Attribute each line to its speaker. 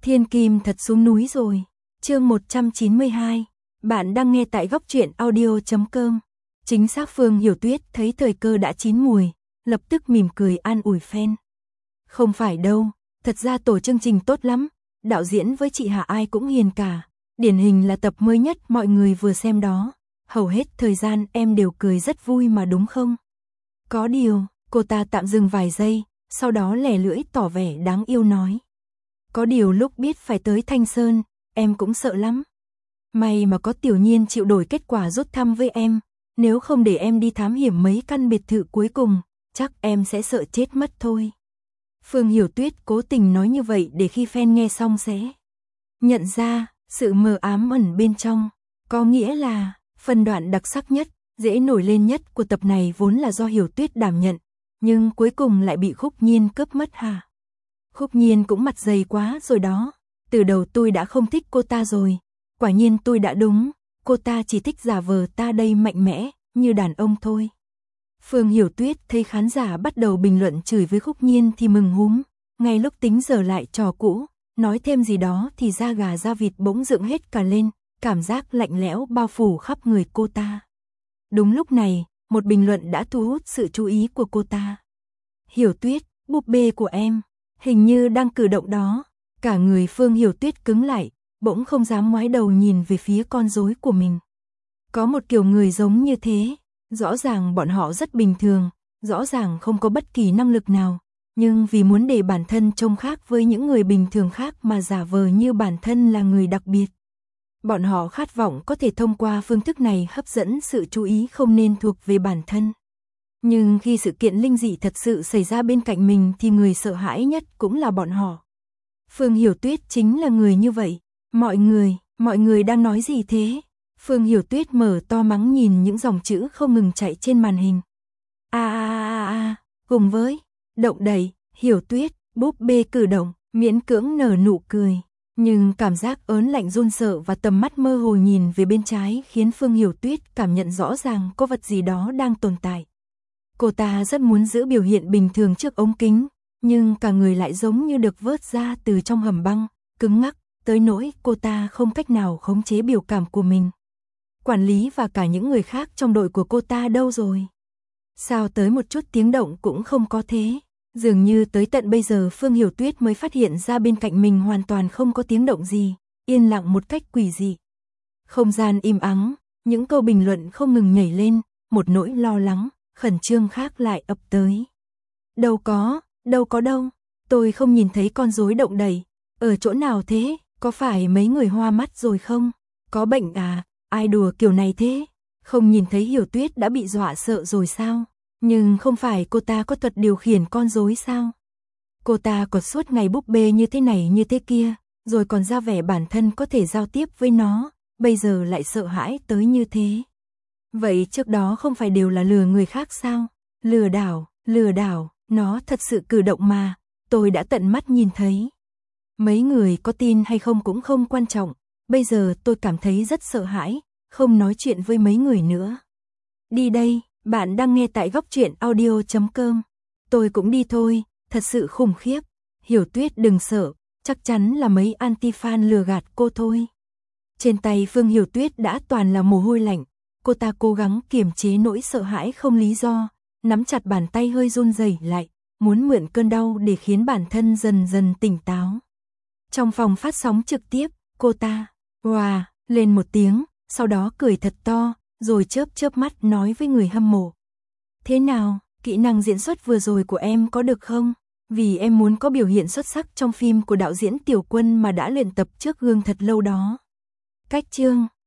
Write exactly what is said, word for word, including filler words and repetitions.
Speaker 1: Thiên kim thật xuống núi rồi. Chương một trăm chín mươi hai. Bạn đang nghe tại góc truyện audio chấm com. Chính xác Phương Hiểu Tuyết thấy thời cơ đã chín mùi, lập tức mỉm cười an ủi fan. Không phải đâu, thật ra tổ chương trình tốt lắm, đạo diễn với chị Hà ai cũng hiền cả. Điển hình là tập mới nhất mọi người vừa xem đó. Hầu hết thời gian em đều cười rất vui mà đúng không? Có điều, cô ta tạm dừng vài giây, sau đó lẻ lưỡi tỏ vẻ đáng yêu nói. Có điều lúc biết phải tới Thanh Sơn, em cũng sợ lắm. May mà có Tiểu Nhiên chịu đổi kết quả rút thăm với em, nếu không để em đi thám hiểm mấy căn biệt thự cuối cùng, chắc em sẽ sợ chết mất thôi. Phương Hiểu Tuyết cố tình nói như vậy để khi fan nghe xong sẽ nhận ra sự mờ ám ẩn bên trong, có nghĩa là phần đoạn đặc sắc nhất, dễ nổi lên nhất của tập này vốn là do Hiểu Tuyết đảm nhận, nhưng cuối cùng lại bị Khúc Nhiên cướp mất hả? Khúc Nhiên cũng mặt dày quá rồi đó, từ đầu tôi đã không thích cô ta rồi, quả nhiên tôi đã đúng, cô ta chỉ thích giả vờ ta đây mạnh mẽ, như đàn ông thôi. Phương Hiểu Tuyết thấy khán giả bắt đầu bình luận chửi với Khúc Nhiên thì mừng húm, ngay lúc tính giờ lại trò cũ, nói thêm gì đó thì da gà da vịt bỗng dựng hết cả lên, cảm giác lạnh lẽo bao phủ khắp người cô ta. Đúng lúc này, một bình luận đã thu hút sự chú ý của cô ta. Hiểu Tuyết, búp bê của em, hình như đang cử động đó. Cả người Phương Hiểu Tuyết cứng lại, bỗng không dám ngoái đầu nhìn về phía con rối của mình. Có một kiểu người giống như thế, rõ ràng bọn họ rất bình thường, rõ ràng không có bất kỳ năng lực nào, nhưng vì muốn để bản thân trông khác với những người bình thường khác mà giả vờ như bản thân là người đặc biệt. Bọn họ khát vọng có thể thông qua phương thức này hấp dẫn sự chú ý không nên thuộc về bản thân. Nhưng khi sự kiện linh dị thật sự xảy ra bên cạnh mình thì người sợ hãi nhất cũng là bọn họ. Phương Hiểu Tuyết chính là người như vậy. Mọi người, mọi người đang nói gì thế? Phương Hiểu Tuyết mở to mắng nhìn những dòng chữ không ngừng chạy trên màn hình. A a a a, cùng với động đẩy, Hiểu Tuyết, búp bê cử động, miễn cưỡng nở nụ cười. Nhưng cảm giác ớn lạnh run sợ và tầm mắt mơ hồ nhìn về bên trái khiến Phương Hiểu Tuyết cảm nhận rõ ràng có vật gì đó đang tồn tại. Cô ta rất muốn giữ biểu hiện bình thường trước ống kính, nhưng cả người lại giống như được vớt ra từ trong hầm băng, cứng ngắc, tới nỗi cô ta không cách nào khống chế biểu cảm của mình. Quản lý và cả những người khác trong đội của cô ta đâu rồi? Sao tới một chút tiếng động cũng không có thế? Dường như tới tận bây giờ Phương Hiểu Tuyết mới phát hiện ra bên cạnh mình hoàn toàn không có tiếng động gì, yên lặng một cách quỷ dị. Không gian im ắng, những câu bình luận không ngừng nhảy lên, một nỗi lo lắng, khẩn trương khác lại ập tới. Đâu có, đâu có đâu, tôi không nhìn thấy con rối động đẩy, ở chỗ nào thế, có phải mấy người hoa mắt rồi không? Có bệnh à, ai đùa kiểu này thế? Không nhìn thấy Hiểu Tuyết đã bị dọa sợ rồi sao? Nhưng không phải cô ta có thuật điều khiển con rối sao? Cô ta còn suốt ngày búp bê như thế này như thế kia, rồi còn ra vẻ bản thân có thể giao tiếp với nó, bây giờ lại sợ hãi tới như thế. Vậy trước đó không phải đều là lừa người khác sao? Lừa đảo, lừa đảo, nó thật sự cử động mà, tôi đã tận mắt nhìn thấy. Mấy người có tin hay không cũng không quan trọng, bây giờ tôi cảm thấy rất sợ hãi, không nói chuyện với mấy người nữa. Đi đây. Bạn đang nghe tại góc truyện audio chấm com. Tôi cũng đi thôi, thật sự khủng khiếp. Hiểu Tuyết đừng sợ, chắc chắn là mấy anti-fan lừa gạt cô thôi. Trên tay Phương Hiểu Tuyết đã toàn là mồ hôi lạnh. Cô ta cố gắng kiềm chế nỗi sợ hãi không lý do, nắm chặt bàn tay hơi run rẩy lại, muốn mượn cơn đau để khiến bản thân dần dần tỉnh táo. Trong phòng phát sóng trực tiếp, cô ta wow lên một tiếng, sau đó cười thật to, rồi chớp chớp mắt nói với người hâm mộ. Thế nào, kỹ năng diễn xuất vừa rồi của em có được không? Vì em muốn có biểu hiện xuất sắc trong phim của đạo diễn Tiểu Quân mà đã luyện tập trước gương thật lâu đó. Cách chương